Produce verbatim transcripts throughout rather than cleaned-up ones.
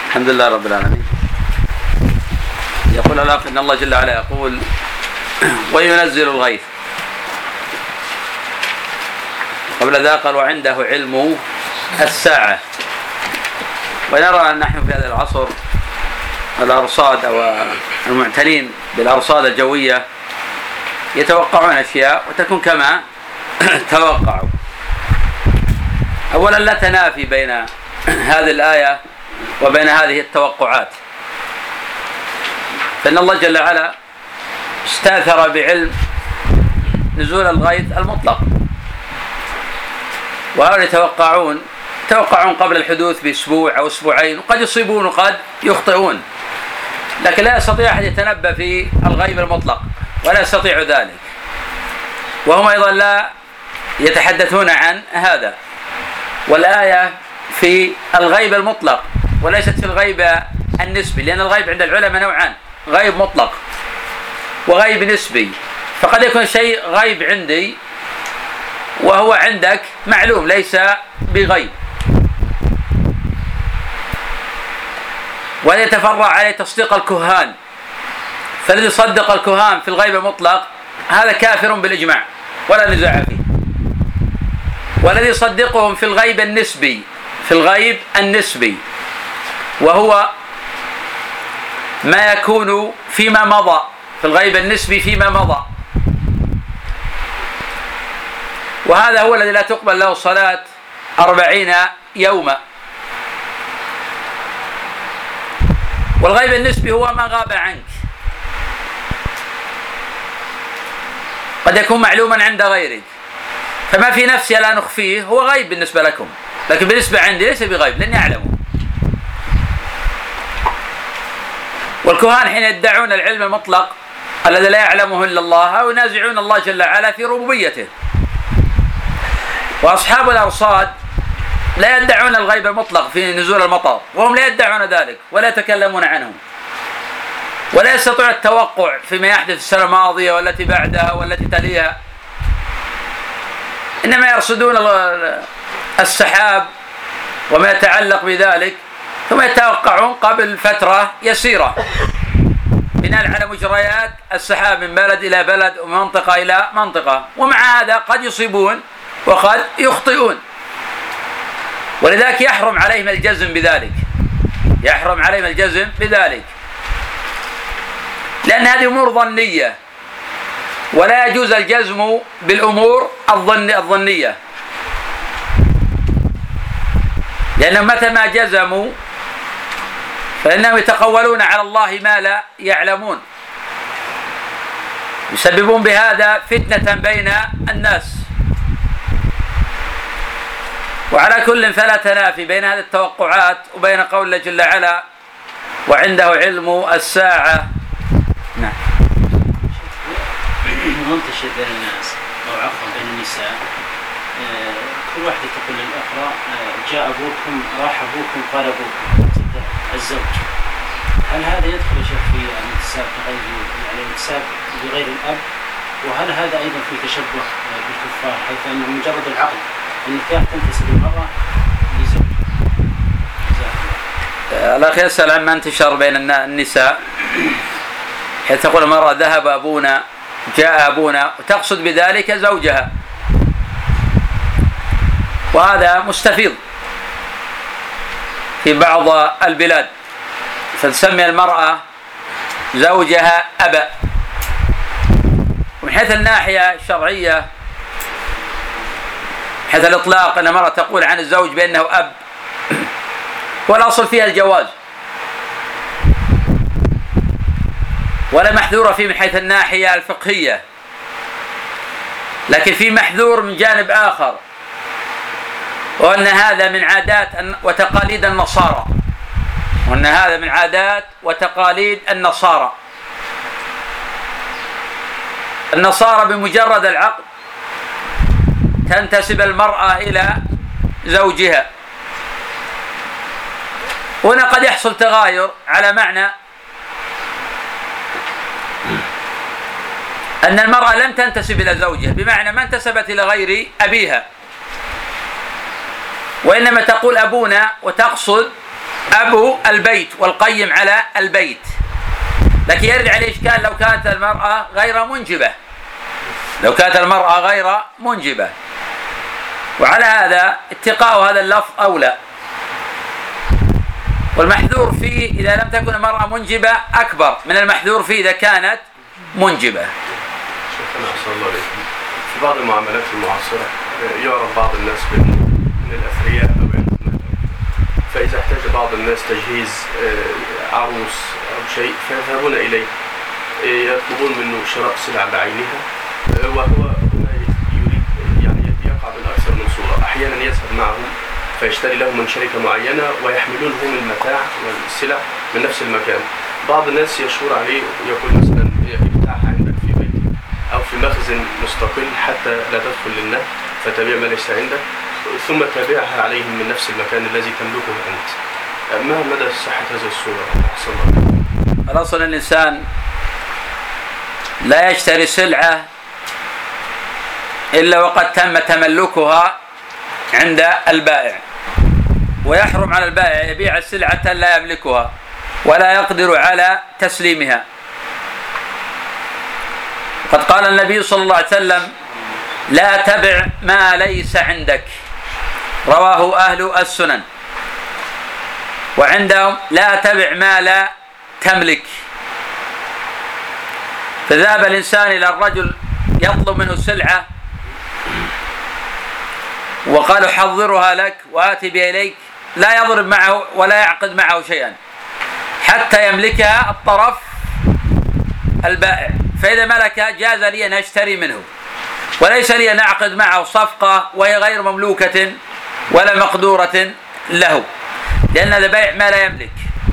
الحمد لله رب العالمين. يقول الأخ إن الله جل وعلا يقول وينزل الغيث. قبل ذا قال وعنده علم الساعة. ونرى أن نحن في هذا العصر الأرصاد أو المعتنين بالأرصاد الجوية يتوقعون أشياء وتكون كما توقعوا. أولا لا تنافي بين هذه الآية وبين هذه التوقعات، فإن الله جل وعلا استأثر بعلم نزول الغيث المطلق، وهؤلاء يتوقعون يتوقعون قبل الحدوث بأسبوع أو أسبوعين، وقد يصيبون وقد يخطئون، لكن لا يستطيع أحد يتنبأ في الغيب المطلق ولا يستطيع ذلك، وهم أيضا لا يتحدثون عن هذا. والآية في الغيب المطلق وليست في الغيب النسبي، لأن الغيب عند العلماء نوعان: غيب مطلق وغيب نسبي. فقد يكون شيء غيب عندي وهو عندك معلوم ليس بغيب، ويتفرع عليه تصديق الكهان. فالذي يصدق الكهان في الغيب المطلق هذا كافر بالإجماع ولا نزاع فيه. والذي يصدقهم في الغيب النسبي في الغيب النسبي وهو ما يكون فيما مضى، في الغيب النسبي فيما مضى، وهذا هو الذي لا تقبل له صلاة أربعين يوما. والغيب النسبي هو ما غاب عنك، قد يكون معلوما عند غيرك، فما في نفسي لا نخفيه هو غيب بالنسبة لكم، لكن بالنسبة عندي ليس بغيب لأني أعلمه. والكهان حين يدعون العلم المطلق الذي لا يعلمه إلا الله أو ينازعون الله جل وعلا في ربوبيته. وأصحاب الأرصاد لا يدعون الغيب المطلق في نزول المطر، وهم لا يدعون ذلك ولا يتكلمون عنه، ولا يستطيع التوقع فيما يحدث السنة الماضية والتي بعدها والتي تليها، إنما يرصدون السحاب وما يتعلق بذلك ثم يتوقعون قبل فترة يسيرة بناء على مجريات السحاب من بلد إلى بلد ومن منطقة إلى منطقة، ومع هذا قد يصيبون وقد يخطئون. ولذلك يحرم عليهم الجزم بذلك يحرم عليهم الجزم بذلك لأن هذه أمور ظنية، ولا يجوز الجزم بالأمور الظن الظنية، لأنهم متى ما جزموا فإنهم يتقولون على الله ما لا يعلمون، يسببون بهذا فتنة بين الناس. وعلى كل فلا تنافي بين هذه التوقعات وبين قول الله جل وعلا وعنده علم الساعة. نعم. منتشر بين الناس أو عفوا بين النساء، كل واحدة تقول للأخرى جاء أبوكم راح أبوكم قال أبوكم الزوج. هل هذا يدخل يا شيخ في الانتساب بغير يعني الانتساب بغير الأب؟ وهل هذا أيضا في تشبه بالكفار حيث أنه مجرد العقل النكاح تنتسب المرأة لزوج؟ الأخ يسأل عما انتشر بين النساء حيث تقول المرأة ذهب أبونا جاء أبونا وتقصد بذلك زوجها، وهذا مستفيض في بعض البلاد، فتسمي المرأة زوجها أبا. ومن حيث الناحية الشرعية حيث الإطلاق أن المرأة تقول عن الزوج بأنه أب، والأصل فيها الجواز ولا محذور فيه من حيث الناحية الفقهية، لكن في محذور من جانب آخر، وأن هذا من عادات وتقاليد النصارى وأن هذا من عادات وتقاليد النصارى. النصارى بمجرد العقد تنتسب المرأة إلى زوجها. هنا قد يحصل تغاير على معنى أن المرأة لم تنتسب إلى زوجها، بمعنى ما انتسبت إلى غير أبيها، وإنما تقول أبونا وتقصد أبو البيت والقيم على البيت. لكن يرد عليه إشكال لو كانت المرأة غير منجبة، لو كانت المرأة غير منجبة، وعلى هذا اتقاء هذا اللفظ أولى. والمحذور فيه إذا لم تكن المرأة منجبة أكبر من المحذور فيه إذا كانت منجبة. شيخنا أحسن الله عليكم، في بعض المعاملات المعاصرة يعرف بعض الناس من الأثرياء أو العلماء، فإذا احتاج بعض الناس تجهيز عروس أو شيء فيذهبون إليه يطلبون منه شراء سلع بعينها، وهو هنا يريد يعني يقع من أكثر من صورة. أحيانا يذهب معهم فيشتري لهم من شركة معينة ويحملون هم المتاع والسلع من نفس المكان. بعض الناس يشور عليه يقول مثلا ابتاعها عندك في بيتي أو في مخزن مستقل حتى لا تدخل للنهب فتبيع ما ليس عندك، ثم تبيعها عليهم من نفس المكان الذي تملكه أنت. ما مدى صحة هذه الصورة؟ أحسن الله. الأصل الإنسان لا يشتري سلعة إلا وقد تم تملكها عند البائع، ويحرم على البائع يبيع السلعة لا يملكها ولا يقدر على تسليمها. قد قال النبي صلى الله عليه وسلم: لا تبع ما ليس عندك، رواه أهل السنن. وعندهم لا تبع ما لا تملك. فذهب الإنسان إلى الرجل يطلب منه سلعة وقال حضرها لك وآتي بها إليك، لا يضرب معه ولا يعقد معه شيئا حتى يملكها الطرف البائع، فإذا ملكها جاز لي أن أشتري منه، وليس لي أن أعقد معه صفقة وهي غير مملوكة ولا مقدورة له، لأن هذا بيع ما لا يملك.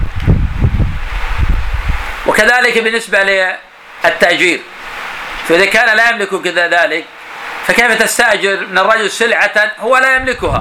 وكذلك بالنسبة للتأجير، فإذا كان لا يملك كذا ذلك فكيف تستأجر من الرجل سلعة هو لا يملكها؟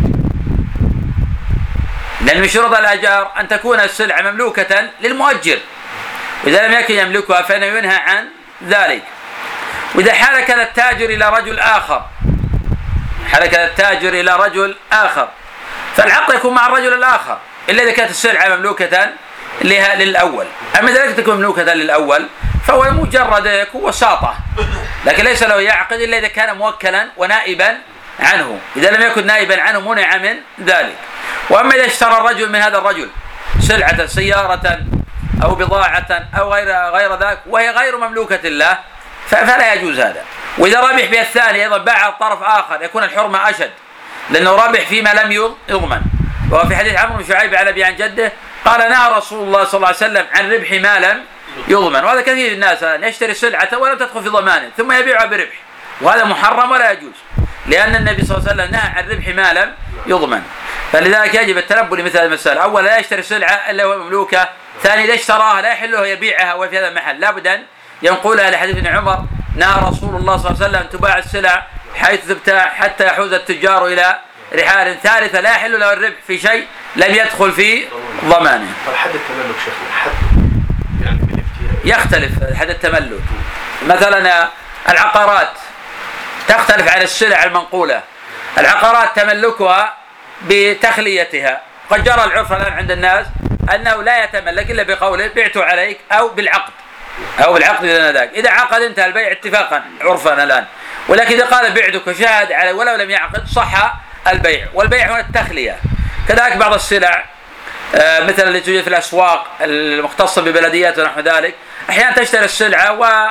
لأن من شروط الأجار أن تكون السلعة مملوكة للمؤجر، وإذا لم يكن يملكها فإنه ينهى عن ذلك. وإذا حالك التاجر إلى رجل آخر حالك التاجر إلى رجل آخر فالعقد يكون مع الرجل الآخر، إلا إذا كانت السلعة مملوكة للأول. أما إذا لم تكن مملوكة للأول فهو مجرد وساطة، لكن ليس له يعقد إلا إذا كان موكلا ونائبا عنه. إذا لم يكن نائبا عنه منع من ذلك. وأما إذا اشترى الرجل من هذا الرجل سلعة سيارة أو بضاعة أو غير غير ذلك وهي غير مملوكة له فلا يجوز هذا. وإذا ربح بها الثاني أيضا باع الطرف آخر يكون الحرمة أشد، لأنه ربح فيما لم يضمن. وهو في حديث عمرو بن شعيب عن أبي عن جده قال: نهى رسول الله صلى الله عليه وسلم عن ربح ما لم يضمن. وهذا كثير الناس يشتري سلعة ولم تدخل في ضمانه ثم يبيعها بربح، وهذا محرم ولا يجوز، لأن النبي صلى الله عليه وسلم نهى عن ربح ما لم يضمن. فلذلك يجب التنبه لمثل هذه المسألة. أولا لا يشتري سلعة إلا هو مملوكة. ثاني إذا اشتراها لا يحل له يبيعها وفي هذا المحل، لابد أن ينقلها لحديث ابن عمر: نهى رسول الله صلى الله عليه وسلم تباع السلع حيث تبتاع حتى يحوز التجار إلى رحال. ثالثة لا يحل له الربح في شيء لم يدخل في ضمانه. حد التملك شيخنا حد يعني يختلف حد التملك. مثلا العقارات تختلف عن السلع المنقولة. العقارات تملكها بتخليتها. قد جرى العرف الآن عند الناس أنه لا يتملك إلا بقوله بعت عليك أو بالعقد أو بالعقد إذا ذاك. إذا عقد انتهى البيع اتفاقا عرفا الآن، ولكن إذا قال بعتك وشاهد عليه ولو لم يعقد صح البيع. والبيع هو التخلية. كذلك بعض السلع مثل اللي توجد في الأسواق المختصة ببلديات ونحو ذلك أحيانا تشتري السلعة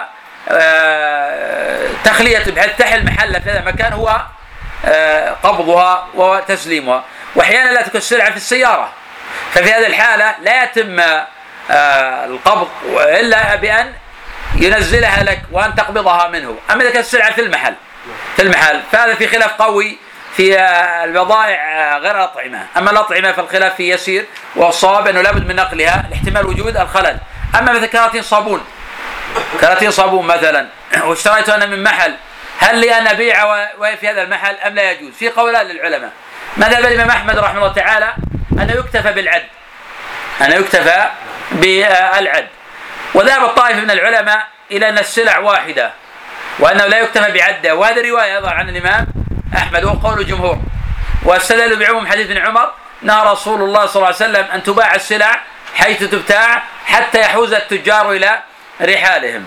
وتخلية بحيث تحل محلة في هذا المكان هو قبضها وتسليمها. وأحيانا لا تكون السلعة في السيارة، ففي هذه الحالة لا يتم القبض إلا بأن ينزلها لك وأن تقبضها منه. أما إذا كانت السلعة في المحل في المحل فهذا في خلاف قوي في البضائع غير الأطعمة. أما الأطعمة فالخلاف فيه يسير، والصواب أنه لابد من نقلها لاحتمال وجود الخلل. أما مثل كراتين صابون كراتين صابون مثلا واشتريته أنا من محل، هل لي أن أبيع وفي هذا المحل أم لا يجوز؟ في قولان للعلماء. مذهب الإمام أحمد رحمه الله تعالى أنه يكتفى بالعد أنه يكتفى بالعد وذهب الطائفة من العلماء إلى أن السلع واحدة وأنه لا يكتفى بعدة، وهذا رواية أيضا عن الإمام أحمد وقول الجمهور. واستدلوا بعموم حديث ابن عمر نهى رسول الله صلى الله عليه وسلم أن تباع السلع حيث تبتاع حتى يحوز التجار إلى رحالهم.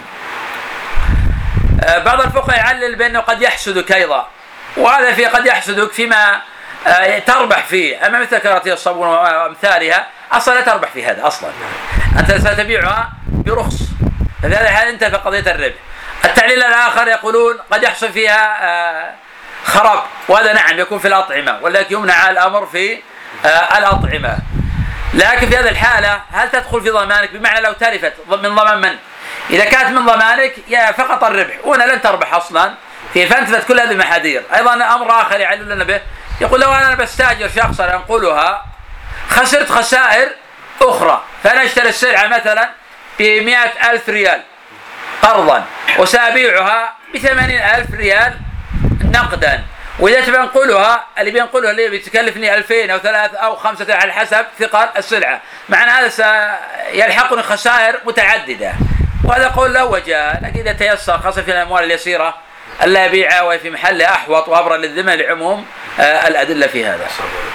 بعض الفقهاء يعلل بأنه قد يحسدك أيضا، وهذا في قد يحسدك فيما تربح فيه، أما مثل كراتين الصابون وأمثالها أصلا لا تربح في هذا أصلا، أنت ستبيعها برخص، في هذا الحال انت في قضية الربح. التعليل الآخر يقولون قد يحصل فيها خراب، وهذا نعم يكون في الأطعمة، ولكن يمنع الأمر في الأطعمة. لكن في هذه الحالة هل تدخل في ضمانك؟ بمعنى لو تلفت من ضمان من؟ إذا كانت من ضمانك يا فقط الربح، وأنا لن تربح أصلا في فانتفت كل هذه المحاذير. أيضا أمر آخر يعلل لنا به، يقول لو أنا بستاجر شخصا أنقلها خسرت خسائر أخرى، فأنا أشتري السلعة مثلا بمئة ألف ريال قرضا وسأبيعها بثمانين ألف ريال نقدا، وإذا بنقلها اللي بينقلها اللي بتكلفني ألفين أو ثلاثة أو خمسة على حسب ثقل السلعة، معنى هذا سيلحقني خسائر متعددة، وهذا قول له وجه. لكن إذا تيسر خاصة في الأموال اليسيرة ألا يبيعها وهي في محله أحوط وأبرى للذمة لعموم آه الأدلة في هذا.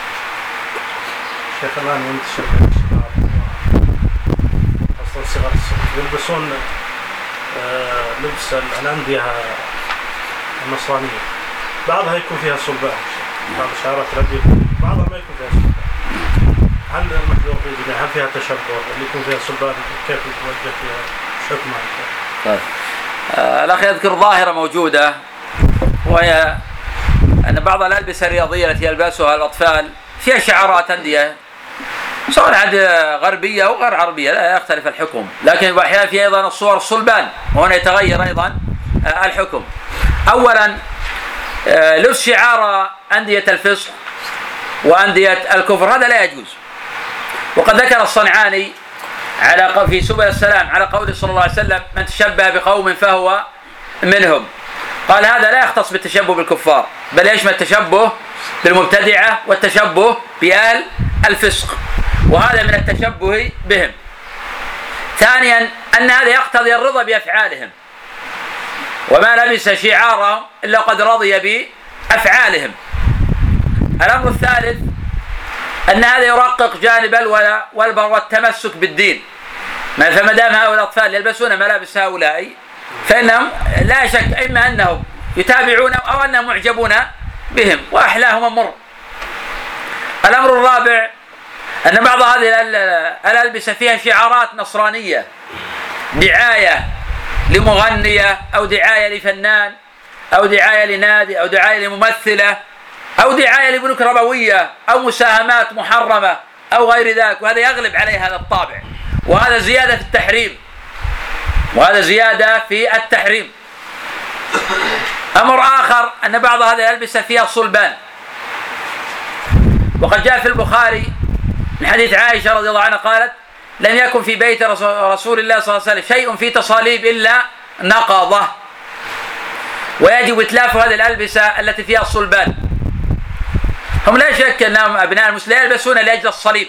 شيخ الآن ينتشر أصلا صغار يلبسون آه لبس الأندية النصرانية، بعضها يكون فيها صلبان، بعض الشعارات الأندية بعضها ما يكون فيها صلبان. هل المحذور في هل فيها تشبه اللي يكون فيها صلبان كيف يتوجه فيها حكمها؟ طيب آه الأخ يذكر ظاهرة موجودة، وهي أن بعض الألبسة الرياضية التي يلبسها الأطفال فيها شعارات أندية سواء عاد غربية أو غير عربية، لا يختلف الحكم، لكن أحيانا فيها أيضا الصور الصلبان، وهنا يتغير أيضا آه الحكم. أولا آه لبس شعار أندية الفسق وأندية الكفر هذا لا يجوز، وقد ذكر الصنعاني على في سبل السلام على قوله صلى الله عليه وسلم من تشبه بقوم فهو منهم، قال هذا لا يختص بالتشبه بالكفار، بل يشمل التشبه بالمبتدعة والتشبه بآل الفسق، وهذا من التشبه بهم. ثانيا أن هذا يقتضي الرضا بأفعالهم، وما لبس شعارهم إلا قد رضي بأفعالهم. الأمر الثالث أن هذا يرقق جانب الولاء والبر والتمسك بالدين، فما دام هؤلاء الأطفال يلبسون ملابس هؤلاء فإنهم لا شك إما أنهم يتابعون أو أنهم معجبون بهم وأحلاهم مر. الأمر الرابع أن بعض هذه الألبسة فيها شعارات نصرانية، دعاية لمغنية أو دعاية لفنان أو دعاية لنادي أو دعاية لممثلة أو دعاية لبنوك ربوية أو مساهمات محرمة أو غير ذلك، وهذا يغلب عليه هذا الطابع، وهذا زيادة في التحريم، وهذا زيادة في التحريم. أمر آخر أن بعض هذه الألبسة فيها صلبان، وقد جاء في البخاري من حديث عائشة رضي الله عنها قالت لم يكن في بيت رسول الله صلى الله عليه وسلم شيء فيه تصاليب إلا نقضه، ويجب إتلاف هذه الألبسة التي فيها الصلبان. هم لا شك أنهم أبناء المسلمين يلبسون لأجل الصليب،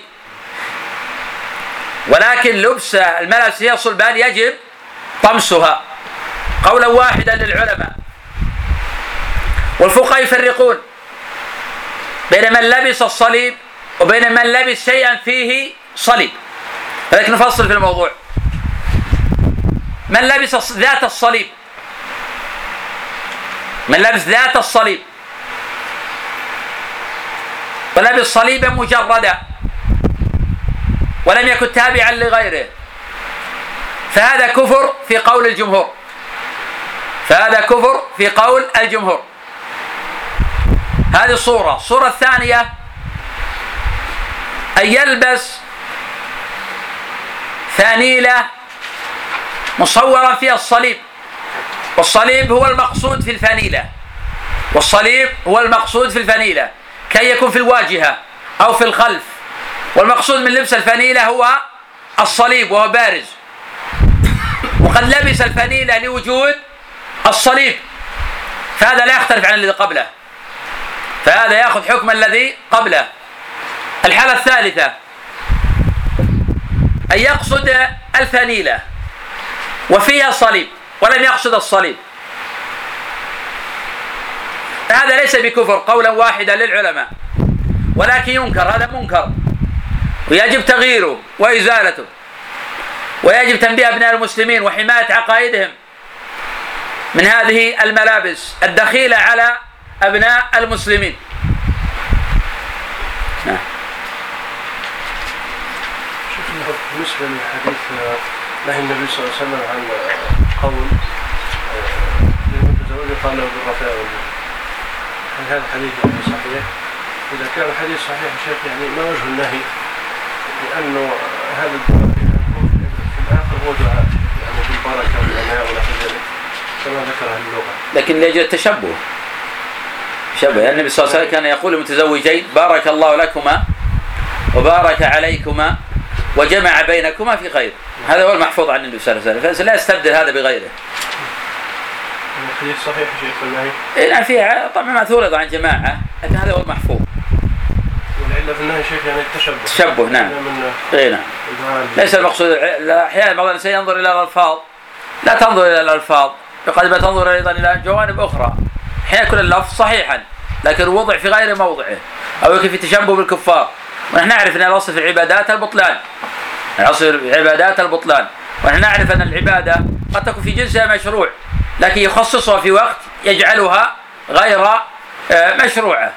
ولكن لبس الملابس فيها الصلبان يجب طمسها قولا واحدا للعلماء. والفقهاء يفرقون بين من لبس الصليب وبين من لبس شيئا فيه صليب، لكن نفصل في الموضوع. من لبس ذات الصليب، من لبس ذات الصليب ولبس صليبا مجردا ولم يكن تابعا لغيره، فهذا كفر في قول الجمهور، فهذا كفر في قول الجمهور. هذه الصورة. الصورة الثانية أن يلبس فانيلة مصورا فيها الصليب، والصليب هو المقصود في الفانيلة، والصليب هو المقصود في الفانيلة كي يكون في الواجهة أو في الخلف، والمقصود من لبس الفانيلة هو الصليب وهو بارز، وقد لبس الفانيلة لوجود الصليب، فهذا لا يختلف عن الذي قبله، فهذا يأخذ حكم الذي قبله. الحالة الثالثة أن يقصد الفانيلة وفيها صليب ولم يقصد الصليب، هذا ليس بكفر قولا واحدا للعلماء، ولكن ينكر، هذا منكر ويجب تغييره وإزالته، ويجب تنبيه أبناء المسلمين وحماية عقائدهم من هذه الملابس الدخيلة على أبناء المسلمين. نعم. شوف بالنسبة لحديث نهي النبي صلى الله عليه وسلم عن قول للمتزوج قال له بالرفاء، هل هذا الحديث يعني صحيح؟ إذا كان الحديث صحيح يا شيخ يعني ما وجه النهي؟ لأنه هذا الدعاء في الآخر هو دعاء يعني بالبركة والعناء ونحو ذلك كما ذكر أهل اللغة، لكن لأجل التشبه شبه يعني النبي صلى الله عليه وسلم كان يقول للمتزوجين بارك الله لكما وبارك عليكما وجمع بينكما في خير، هذا هو المحفوظ عن النبي صلى الله عليه وسلم، فلا يستبدل هذا بغيره. الحديث صحيح شيخ النهي؟ إيه فيها طبعا مأثور أيضا عن جماعة، لكن هذا هو المحفوظ. والعلة في النهي شيخ يعني التشبه. تشبه نعم. إيه نعم. ليس المقصود أحيانا بعض الناس ينظر إلى الألفاظ، لا تنظر إلى الألفاظ بقد ما تنظر أيضا إلى جوانب أخرى. أحيانا يكون اللفظ صحيحا لكن وضع في غير موضعه أو يكون في تشبه بالكفار، ونحن نعرف أن الأصل في العبادات البطلان، الأصل في العبادات البطلان، ونحن نعرف أن العبادة قد تكون في جنسها مشروع لكن يخصصها في وقت يجعلها غير مشروعة،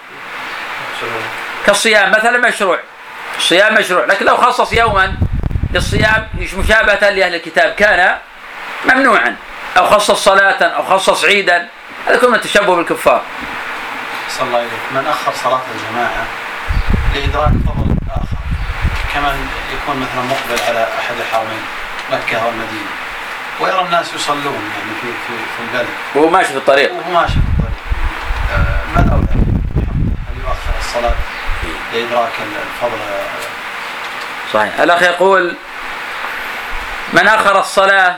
كالصيام مثلا مشروع، الصيام مشروع لكن لو خصص يوما للصيام مشابهة لأهل الكتاب كان ممنوعا، أو خصص صلاة أو خصص عيدا، هذا كله من التشبه بالكفار. صلى الله عليه من أخر صلاة الجماعة لإدراك فضل آخر، كمان يكون مثلا مقبل على أحد الحرمين مكة والمدينة ويرى الناس يصلون يعني في في في البلد وهو ماشي في الطريق وهو ماشي في الطريق، ما الأولى هل يؤخر الصلاة لإدراك الفضل؟ صحيح. الأخ يقول من أخر الصلاة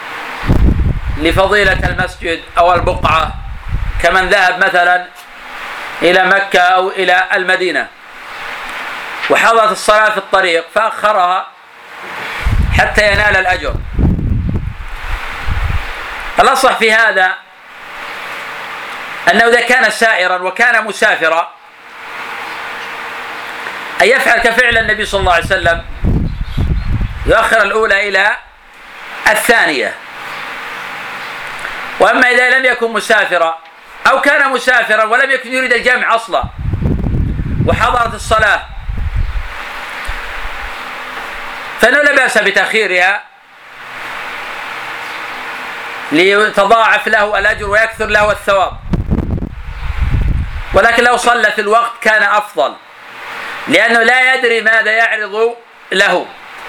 لفضيلة المسجد أو البقعة كمن ذهب مثلا إلى مكة أو إلى المدينة وحضرت الصلاة في الطريق فأخرها حتى ينال الأجر، الأصح في هذا أنه إذا كان سائرا وكان مسافرا أن يفعل كفعل النبي صلى الله عليه وسلم، يؤخر الأولى إلى الثانية. وأما إذا لم يكن مسافرا أو كان مسافرا ولم يكن يريد الجمع أصلا وحضرت الصلاة فإنه لا بأس بتأخيرها ليتضاعف له الأجر ويكثر له الثواب، ولكن لو صلى في الوقت كان أفضل لأنه لا يدري ماذا يعرض له.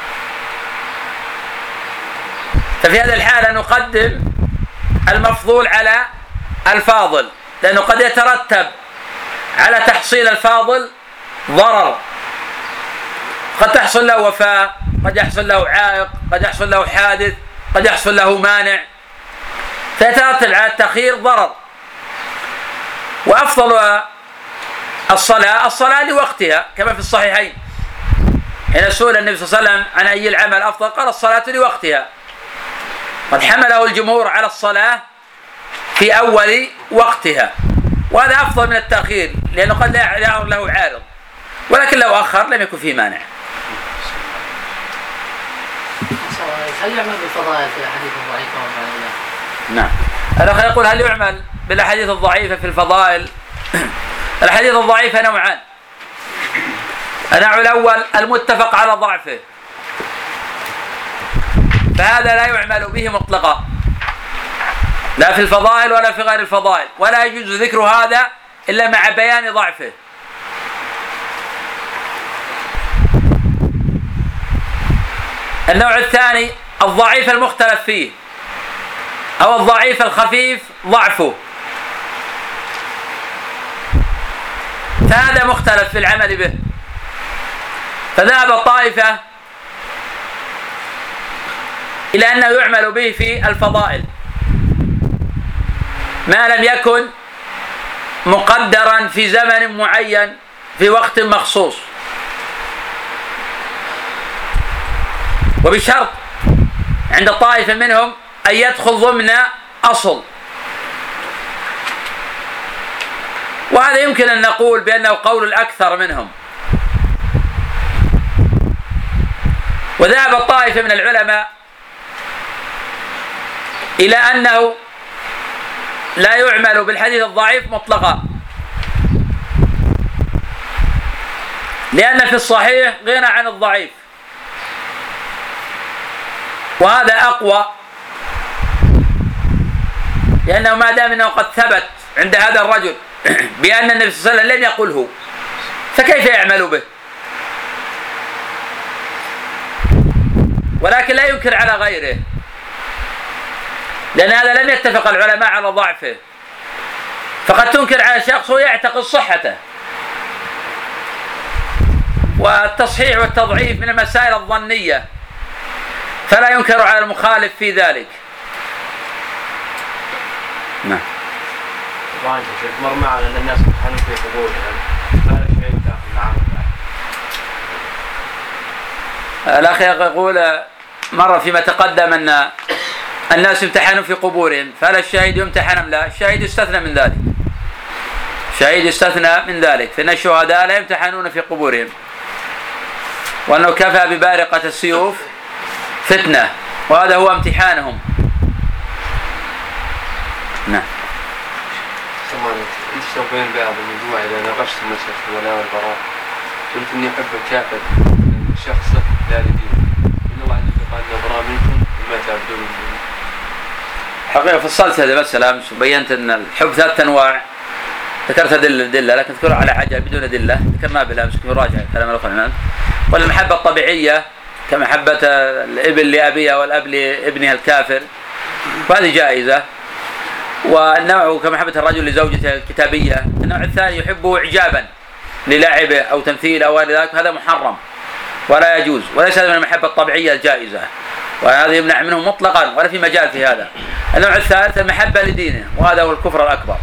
ففي هذا الحالة نقدم المفضول على الفاضل، لأنه قد يترتب على تحصيل الفاضل ضرر، قد تحصل له وفاة، قد يحصل له عائق، قد يحصل له حادث، قد يحصل له مانع، فيترتب على التأخير ضرر. وأفضل الصلاة الصلاة لوقتها كما في الصحيحين حين سئل النبي صلى الله عليه وسلم عن أي العمل أفضل قال الصلاة لوقتها، قد حمله الجمهور على الصلاة في أول وقتها، وهذا أفضل من التأخير لأنه قد لا يعرض له عارض، ولكن لو أخر لم يكن فيه مانع. هل يعمل بالفضائل في الأحاديث الضعيفة ولا لا؟ نعم. الأخ يقول هل يعمل بالأحاديث الضعيفة في الفضائل؟ الأحاديث الضعيفة نوعان، النوع الأول المتفق على ضعفه فهذا لا يعمل به مطلقا لا في الفضائل ولا في غير الفضائل، ولا يجوز ذكر هذا إلا مع بيان ضعفه. النوع الثاني الضعيف المختلف فيه أو الضعيف الخفيف ضعفه، فهذا مختلف في العمل به. فذهب الطائفة إلى أنه يعمل به في الفضائل ما لم يكن مقدرا في زمن معين في وقت مخصوص، وبشرط عند طائفة منهم أن يدخل ضمن أصل، وهذا يمكن أن نقول بأنه قول الأكثر منهم. وذهب الطائفة من العلماء إلى أنه لا يعمل بالحديث الضعيف مطلقا، لأن في الصحيح غنى عن الضعيف، وهذا أقوى، لأنه ما دام أنه قد ثبت عند هذا الرجل بأن النبي صلى الله عليه وسلم لم يقله، فكيف يعمل به؟ ولكن لا ينكر على غيره، لأن هذا لم يتفق العلماء على ضعفه، فقد تنكر على شخص ويعتقد صحته. والتصحيح والتضعيف من المسائل الظنية، فلا ينكر على المخالف في ذلك. نعم. مر معنا أن الناس يمتحنون في قبورهم، هذا شيء داخل معنا. الأخ يقول مر فيما تقدم أن الناس يمتحنون في قبورهم، فهل الشهيد يمتحن أم لا؟ الشهيد يستثنى من ذلك، الشهيد يستثنى من ذلك، فإن الشهداء لا يمتحنون في قبورهم، وأنه كفى ببارقة السيوف فتنة، وهذا هو امتحانهم. نعم. انت تشوفين بعض المجموعة إذا ناقشت المسألة الولاء والبراء قلت إني أحب الكافر شخصه لا لدينه، إن الله عز وجل قال براء منكم وما تعبدون من دونه. حقيقة فصلت هذه المسألة، بينت أن الحب ثلاث أنواع، ذكرت أدلة دلة، لكن ذكر على حاجة بدون أدلة ذكرناها بالأمس، نراجع كلام الأخوان. والمحبة الطبيعية كمحبة الابن لأبيها والأب لابنها الكافر، وهذه جائزة. والنوع كمحبة الرجل لزوجته الكتابية. النوع الثاني يحبه إعجابا للاعبه أو تمثيله أو غير ذلك، هذا محرم ولا يجوز، وليس هذا من المحبة الطبيعية الجائزة، وهذا يمنع منه مطلقا ولا في مجال في هذا. النوع الثالث المحبة لدينه، وهذا هو الكفر الأكبر.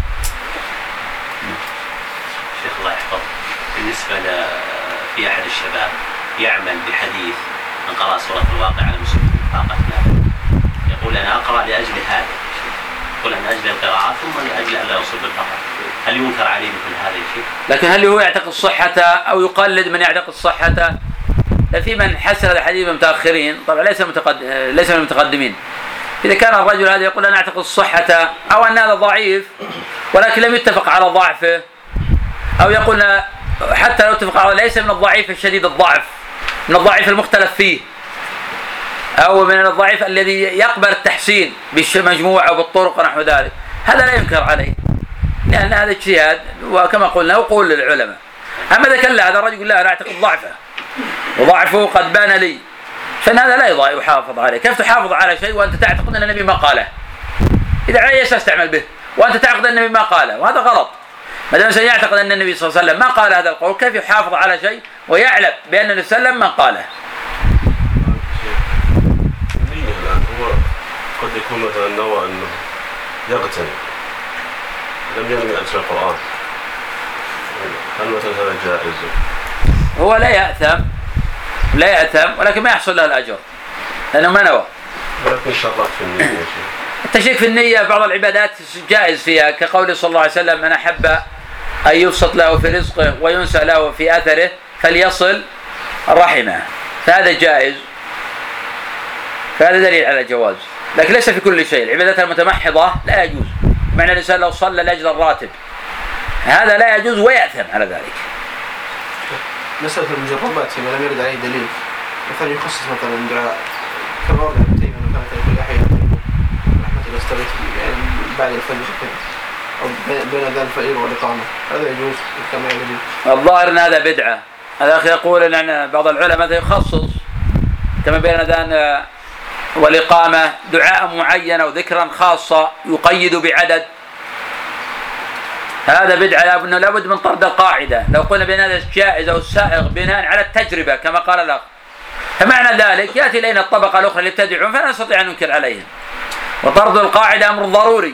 شيخ الله يحفظ، بالنسبة في أحد الشباب يعمل بحديث من قرأ سورة الواقع على مسلم فاقت له، يقول أنا أقرأ لأجل هذا، يقول أنا أجل القراءة ثم لأجل أن لا يصب الفقر، هل ينكر عليه مثل هذا الشيء؟ لكن هل هو يعتقد صحته أو يقلد من يعتقد صحته؟ في من حسن هذا الحديث من المتأخرين، طبعا ليس متقد... ليس من المتقدمين. إذا كان الرجل هذا يقول أنا أعتقد صحته، أو أن هذا ضعيف ولكن لم يتفق على ضعفه، أو يقول حتى لو اتفق على ليس من الضعيف الشديد الضعف، من الضعيف المختلف فيه، أو من الضعيف الذي يقبل التحسين بالمجموع أو بالطرق ونحو ذلك، هذا لا ينكر عليه، لأن هذا اجتهاد وكما قلنا وقول للعلماء. أما إذا كان هذا الرجل لا أنا أعتقد ضعفه وضعفه قد بان لي، فإن هذا لا يضاع يحافظ عليه. كيف تحافظ على شيء وأنت تعتقد أن النبي ما قاله؟ إذا على أي أساس تعمل به وأنت تعتقد أن النبي ما قاله؟ وهذا غلط. ما دام الإنسان يعتقد أن النبي صلى الله عليه وسلم ما قال هذا القول، كيف يحافظ على شيء ويعلم بأن النبي صلى الله عليه وسلم ما قاله؟ هو قد يكون مثلا نوع أنه يقتنع لم ينوي أجر القرآن، هل مثلا هذا جائز؟ هو لا يأثم لا يأثم ولكن ما يحصل له الأجر لأنه ما نوى. ولكن شرط في النية. التشريك في النية بعض العبادات جائز فيها، كقول صلى الله عليه وسلم من أحب أن يبسط له في رزقه وينسى له في أثره فليصل رحمه، فهذا جائز، فهذا دليل على الجواز. لكن ليس في كل شيء. العبادات المتمحضة لا يجوز، معنى الإنسان لو صلى لأجل الراتب هذا لا يجوز ويأثم على ذلك. مسألة المجربات فيما لم يرد عليه دليل، مثلا يخصص مثلا دعاء كما ورد ابن تيمية مثلا يقول أحيانا رحمة الله استغيث يعني بعد الفجر أو بين ذا الفجر والإقامة، هذا يجوز كما يدليل. الظاهر أن هذا بدعة. هذا أخي يقول أن بعض العلماء يخصص كما بين الأذان والإقامة دعاء معين أو ذكرا خاصة يقيد بعدد، هذا بدعة. لابد من طرد القاعدة. لو قلنا بأن هذا جائز أو سائغ بناء على التجربة كما قال الأخ، فمعنى ذلك يأتي إلينا الطبقة الأخرى اللي يبتدعون فلا نستطيع أن ننكر عليهم، وطرد القاعدة أمر ضروري.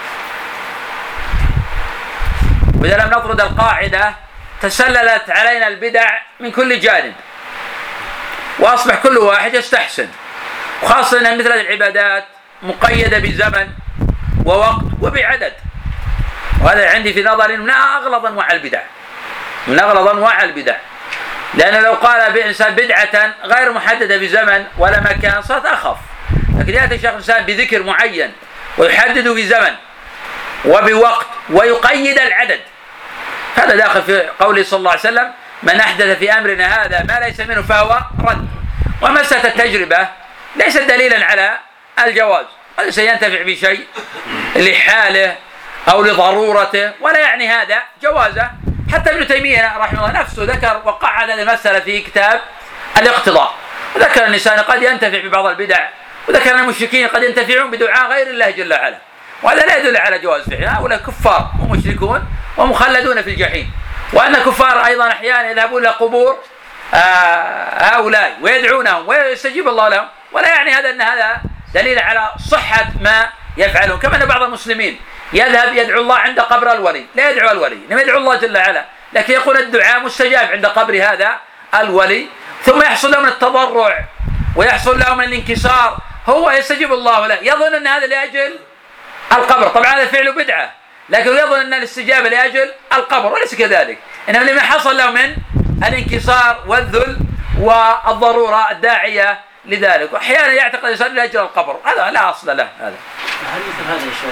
وإذا لم نطرد القاعدة تسللت علينا البدع من كل جانب، وأصبح كل واحد يستحسن، وخاصة أن مثل العبادات مقيدة بزمن ووقت وبعدد، وهذا عندي في نظري من أغلظ أنواع البدع، من أغلظ أنواع البدع، لأن لو قال بإنسان بدعة غير محددة بزمن ولا مكان صارت أخف، لكن يأتي الشيخ الإنسان بذكر معين ويحدد في زمن وبوقت ويقيد العدد، هذا داخل في قوله صلى الله عليه وسلم: من أحدث في أمرنا هذا ما ليس منه فهو رد. ومسألة التجربة ليست دليلا على الجواز، هذا سينتفع بشيء لحاله أو لضرورته ولا يعني هذا جوازه. حتى ابن تيمية رحمه الله نفسه ذكر وقعد هذه المسألة في كتاب الاقتضاء، وذكر الإنسان قد ينتفع ببعض البدع، وذكر أن المشركين قد ينتفعون بدعاء غير الله جل وعلا، وهذا لا يدل على جواز فعل. هؤلاء كفار ومشركون ومخلدون في الجحيم، وأن كفار أيضا أحيانا يذهبون إلى قبور هؤلاء ويدعونهم ويستجيب الله لهم، ولا يعني هذا أن هذا دليل على صحة ما يفعلون. كما أن بعض المسلمين يذهب يدعو الله عند قبر الولي، لا يدعو الولي، لم يدعو الله جل وعلا، لكن يقول الدعاء مستجاب عند قبر هذا الولي، ثم يحصل له من التضرع ويحصل له من الانكسار، هو يستجيب الله له، يظن أن هذا لأجل القبر. طبعا هذا فعل بدعة، لكن يظن أن الاستجابة لأجل القبر، وليس كذلك، إنما لما حصل له من الانكسار والذل والضرورة الداعية لذلك. وأحيانا يعتقد الإنسان لأجل القبر، هذا لا أصل له. هذا هل مثل هذا يا شيخ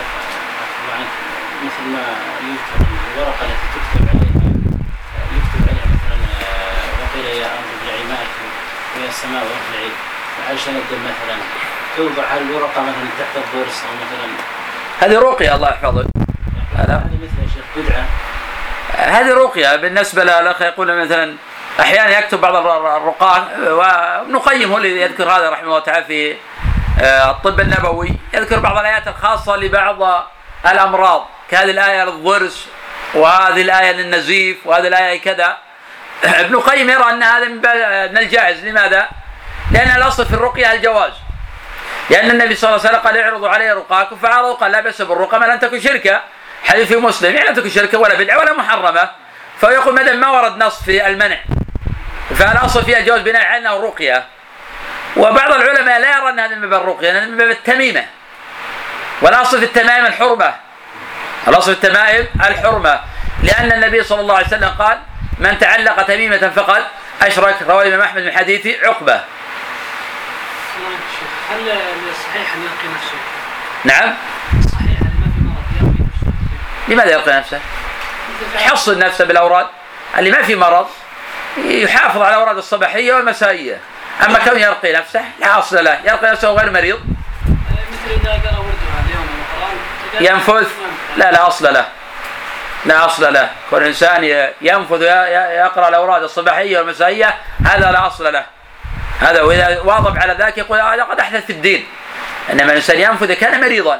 مثل ما يذكر الورقة التي تكتب عليها يكتب عليها مثلا وقيل يا أرض ابلعي ماءك ويا السماء واقلعي وعيش ندم مثلا، توضع هذه الورقة مثلا تحت الضرس أو مثلا، هذه رقية الله يحفظك. هذا مثل يا شيخ بدعة، هذه رقية بالنسبة للأخ. يقول مثلا أحيانا يكتب بعض الرقاة، وابن القيم هو اللي يذكر هذا رحمه الله تعالى في الطب النبوي، يذكر بعض الآيات الخاصة لبعض الأمراض، كهذه الآية للضرس وهذه الآية للنزيف وهذه الآية كذا. ابن القيم يرى أن هذا من الجائز. لماذا؟ لأن الأصل في الرقية الجواز، لأن النبي صلى الله عليه وسلم قال: اعرضوا علي رقاكم، فعرضوا قال: لا بأس بالرقى ما لم تكن شركة. حديث في مسلم يعني لم تكن شركة ولا بدعة ولا محرمة، فيقول ما دام ما ورد نص في المنع فالأصل فيها الجواز بناء على أنه رقية. وبعض العلماء لا يرى أن هذا من باب الرقية، لأن من باب التميمة، والأصل في التمائم الحرمة، الأصل في التمائم الحرمة، لأن النبي صلى الله عليه وسلم قال: من تعلق تميمة فقد أشرك. رواه الإمام أحمد من حديث عقبة. هل صحيح أن يلقي نفسه؟ نعم. صحيح أن ما في مرض يلقي نفسه؟ لماذا يلقي نفسه؟ يحصن نفسه بالأوراد. اللي ما في مرض يحافظ على الأوراد الصباحية والمسائية، أما كون يلقي نفسه لا أصل له. يلقي نفسه غير مريض مثل إذا قرأ وردها اليوم القرآن ينفذ، لا لا أصل له، لا أصل له. كل إنسان ينفذ يقرأ الأوراد الصباحية والمسائية هذا لا أصل له. هذا وإذا واظب على ذلك يقول هذا قد أحدث في الدين، إنما الإنسان ينفذ كان مريضا.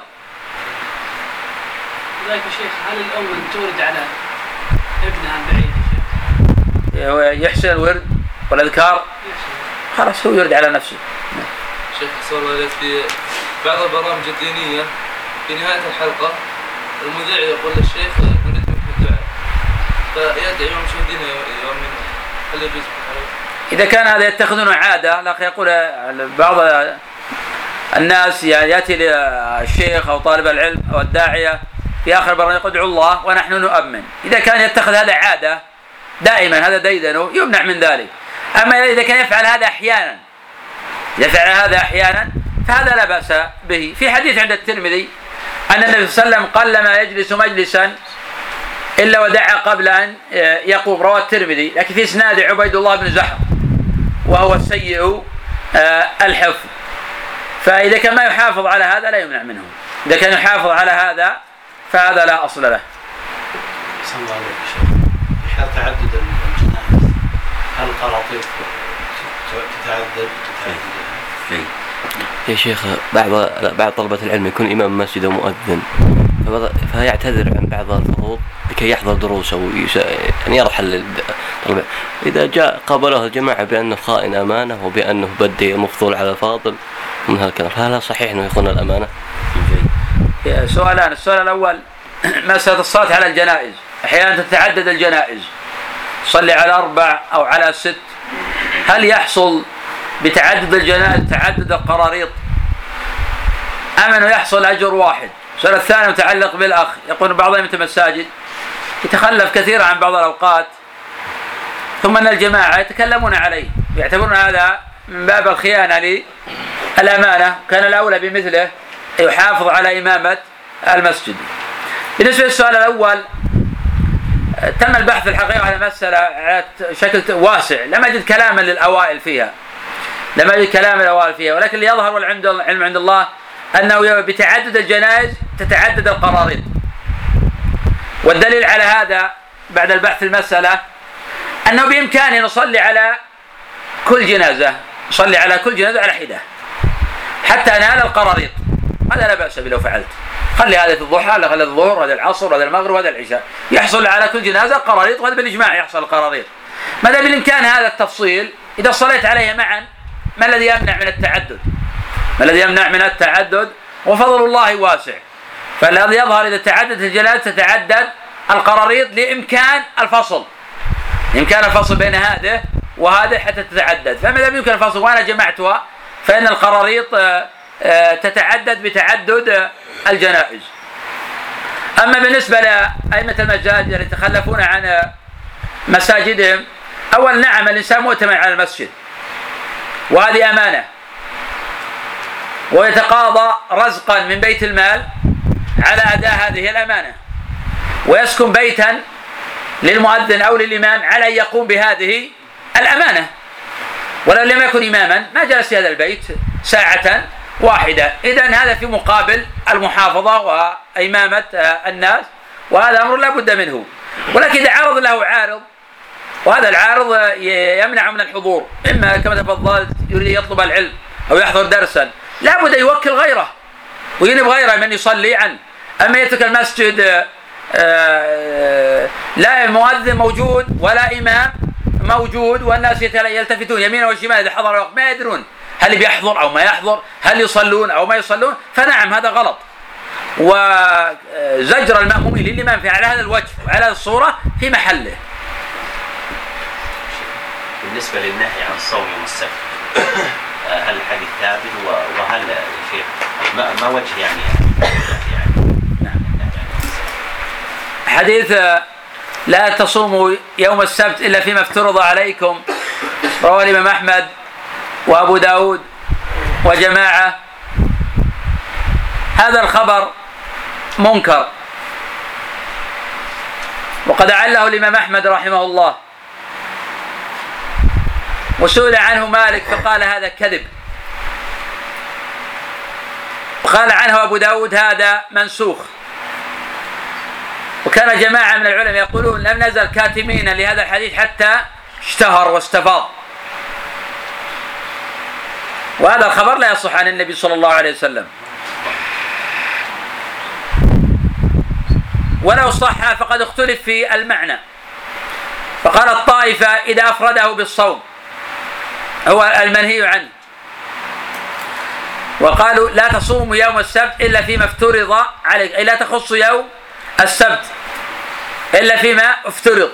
لذلك يا شيخ هل الأم تورد على ابنها البعيد يا شيخ؟ يحسن الورد والأذكار خلاص هو يرد على نفسه. شيخ صلى الله عليه في بعض البرامج الدينية في نهاية الحلقة المذيع يقول للشيخ نريد منكم الدعاء، فيدعي يوم مشاهدين يوم منه، هل يجوز؟ إذا كان هذا يتخذونه عادة، الأخ يقول بعض الناس يأتي للشيخ أو طالب العلم أو الداعية في آخر البرنامج يقول ادعوا الله ونحن نؤمن. إذا كان يتخذ هذا عادة دائما هذا ديدنه يمنع من ذلك. أما إذا كان يفعل هذا أحيانا يفعل هذا أحيانا فهذا لا بأس به. في حديث عند الترمذي أن النبي صلى الله عليه وسلم قلما يجلس مجلسا إلا ودعا قبل أن يقوم، رواه الترمذي، لكن في إسناد عبيد الله بن زحر وهو السيء الحفظ. فإذا كان ما يحافظ على هذا لا يمنع منه، إذا كان يحافظ على هذا فهذا لا أصل له. صلى الله عليه وسلم. في حال تعدد الجنائز هل القراطيس تتعدد تتعدد؟ يا شيخ بعض بعض طلبة العلم يكون إمام مسجد ومؤذن فيعتذر عن بعض الفروض لكي يحضر دروس أو يعني يرحل الطلبة. إذا جاء قابله الجماعة بأنه خائن أمانة وبأنه بدي مفضول على فاضل من هالكلام، فهل صحيح أنه يخون الأمانة؟ سؤالان. السؤال الأول مسألة الصلاة على الجنائز، أحيانا تتعدد الجنائز، صلي على أربع أو على ست، هل يحصل بتعدد الجنائز تعدد القراريط أم أنه يحصل أجر واحد؟ السؤال الثاني متعلق بالأخ، يقول بعض أئمة المساجد يتخلف كثيرا عن بعض الأوقات، ثم أن الجماعة يتكلمون عليه يعتبرون هذا من باب الخيانة للأمانة، كان الأولى بمثله يحافظ على إمامة المسجد. بالنسبة للسؤال الأول، تم البحث في الحقيقة على مسألة على شكل واسع، لم أجد كلاما للأوائل فيها لم أجد كلاما للأوائل فيها ولكن اللي يظهر والعلم عند الله أنه بتعدد الجنائز تتعدد القراريط، والدليل على هذا بعد البحث في المسألة أنه بإمكانه نصلي على كل جنازة نصلي على كل جنازة على حدة حتى نال القراريط، هذا لا بأس به لو فعلت. خلي هذا في الضحى، خلي هذا الظهر، هذا العصر، هذا المغرب، هذا العشاء، يحصل على كل جنازة قراريط، وهذا بالإجماع يحصل القراريط. ماذا بالإمكان هذا التفصيل إذا صليت عليها معا، ما الذي يمنع من التعدد؟ ما الذي يمنع من التعدد؟ وفضل الله واسع، فالذي يظهر إذا تعددت الجنازة تتعدد القراريط لإمكان الفصل إمكان الفصل بين هذا وهذا حتى تتعدد. فما لم يمكن الفصل وأنا جمعتها فإن القراريط تتعدد بتعدد الجنائز. أما بالنسبة لأئمة المساجد اللي يتخلفون عن مساجدهم، أول نعم الإنسان مؤتمن على المسجد وهذه أمانة، ويتقاضى رزقا من بيت المال على أداء هذه الأمانة، ويسكن بيتا للمؤذن أو للإمام على أن يقوم بهذه الأمانة، ولو لم يكن إماما ما جلس في هذا البيت ساعة واحدة. إذن هذا في مقابل المحافظة وإمامة الناس، وهذا أمر لا بد منه. ولكن إذا عرض له عارض وهذا العارض يمنع من الحضور، إما كما تفضلت يريد يطلب العلم أو يحضر درسا، لا بد يوكل غيره وينب غيره من يصلي عنه. أما يترك المسجد لا مؤذن موجود ولا إمام موجود والناس يلتفتون يمينا وشمالا إذا حضر الوقت ما يدرون هل بيحضر أو ما يحضر، هل يصلون أو ما يصلون، فنعم هذا غلط. وزجر المأمومين للإمام في على هذا الوجه وعلى هذه الصورة في محله. بالنسبة للنهي عن الصوم يوم السبت، هل الحديث ثابت وهل شيء ما, ما وجه يعني, يعني حديث لا تصوموا يوم السبت إلا فيما افترض عليكم رواه الإمام أحمد وأبو داود وجماعة، هذا الخبر منكر، وقد عله الإمام أحمد رحمه الله، وسئل عنه مالك فقال هذا كذب، وقال عنه أبو داود هذا منسوخ. وكان جماعة من العلماء يقولون لم نزل كاتمين لهذا الحديث حتى اشتهر واستفاض، وهذا الخبر لا يصح عن النبي صلى الله عليه وسلم. ولو صح فقد اختلف في المعنى، فقال الطائفة إذا أفرده بالصوم هو المنهي عنه، وقالوا لا تصوموا يوم السبت إلا فيما افترض عليك، أي لا تخص يوم السبت إلا فيما افترض.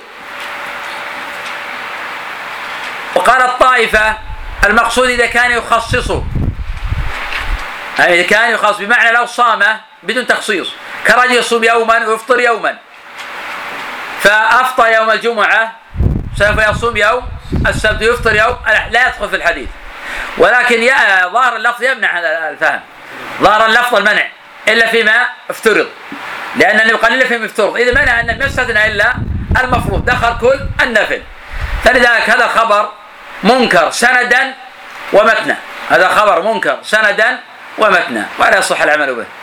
وقال الطائفة المقصود إذا كان يخصصه، يعني إذا كان يخصص بمعنى لو صام بدون تخصيص، كرجل يصوم يوما ويفطر يوما، فأفطر يوم الجمعة سوف يصوم يوم السبت ويفطر يوم، لا يدخل في الحديث. ولكن ظاهر اللفظ يمنع هذا الفهم، ظاهر اللفظ المنع إلا فيما افترض، لأن النبي قال إلا فيما افترض، إذا منع أن ما استثنى إلا المفروض دخل كل النفل. فلذلك هذا الخبر منكر سندا ومتنا، هذا خبر منكر سندا ومتنا ولا يصح العمل به.